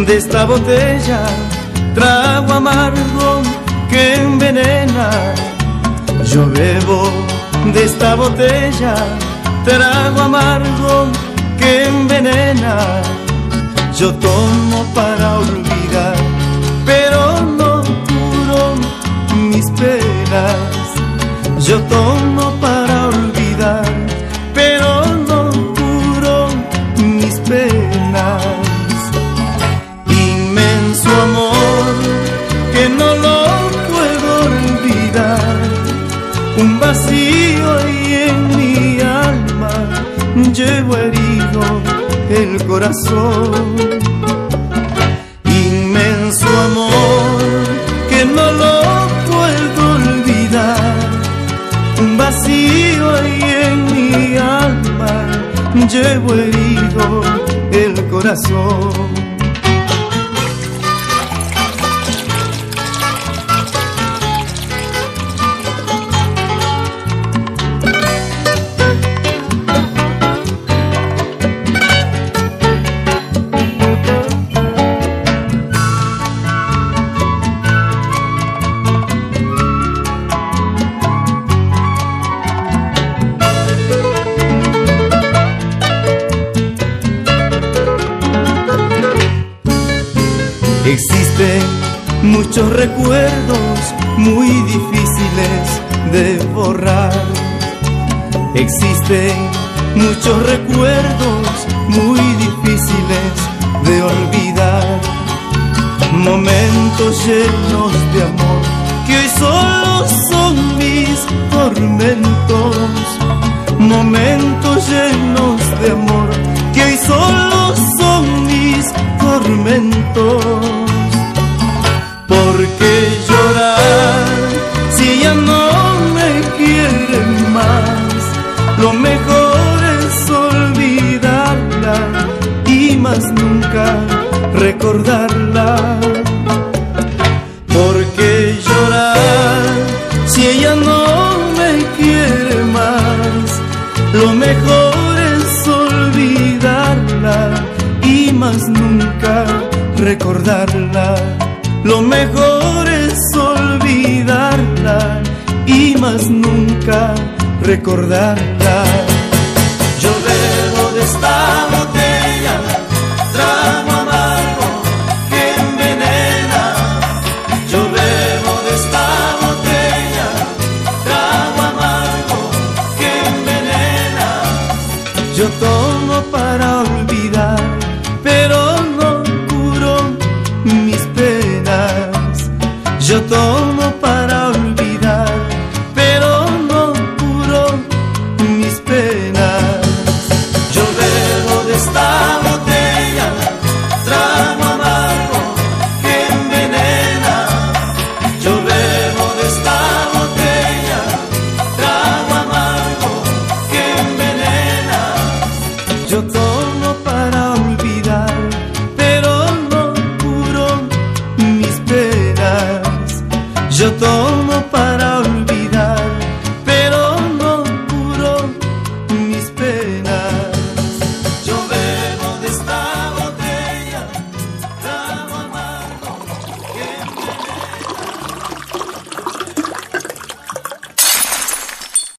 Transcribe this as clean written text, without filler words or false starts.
de esta botella, trago amargo que envenena. Yo bebo de esta botella, trago amargo que envenena. Yo tomo para olvidar, pero no curo mis penas. Yo tomo para olvidar, pero no curo mis penas. Inmenso amor que no lo puedo olvidar, un vacío ahí en mi alma, llevo herido el corazón. Inmenso amor que no lo puedo olvidar, un vacío ahí en mi alma, llevo herido el corazón. Existen muchos recuerdos muy difíciles de borrar. Existen muchos recuerdos muy difíciles de olvidar. Momentos llenos de amor que hoy solo son mis tormentos. Momentos llenos de amor que hoy solo son mis tormentos. ¿Por qué llorar si ella no me quiere más? Lo mejor es olvidarla y más nunca recordarla. ¿Por qué llorar si ella no me quiere más? Lo mejor es olvidarla y más nunca recordarla. Lo mejor es olvidarla y más nunca recordarla. Yo bebo de esta botella, trago amargo que envenena. Yo bebo de esta botella, trago amargo que envenena. Yo tomo para olvidar, pero no curo mis penas. Yo tomo para olvidar, pero no curo mis penas. Yo bebo de esta botella, trago amargo que envenena. Yo bebo de esta botella, trago amargo que envenena. Yo tomo para olvidar, pero no curo mis penas. Yo tomo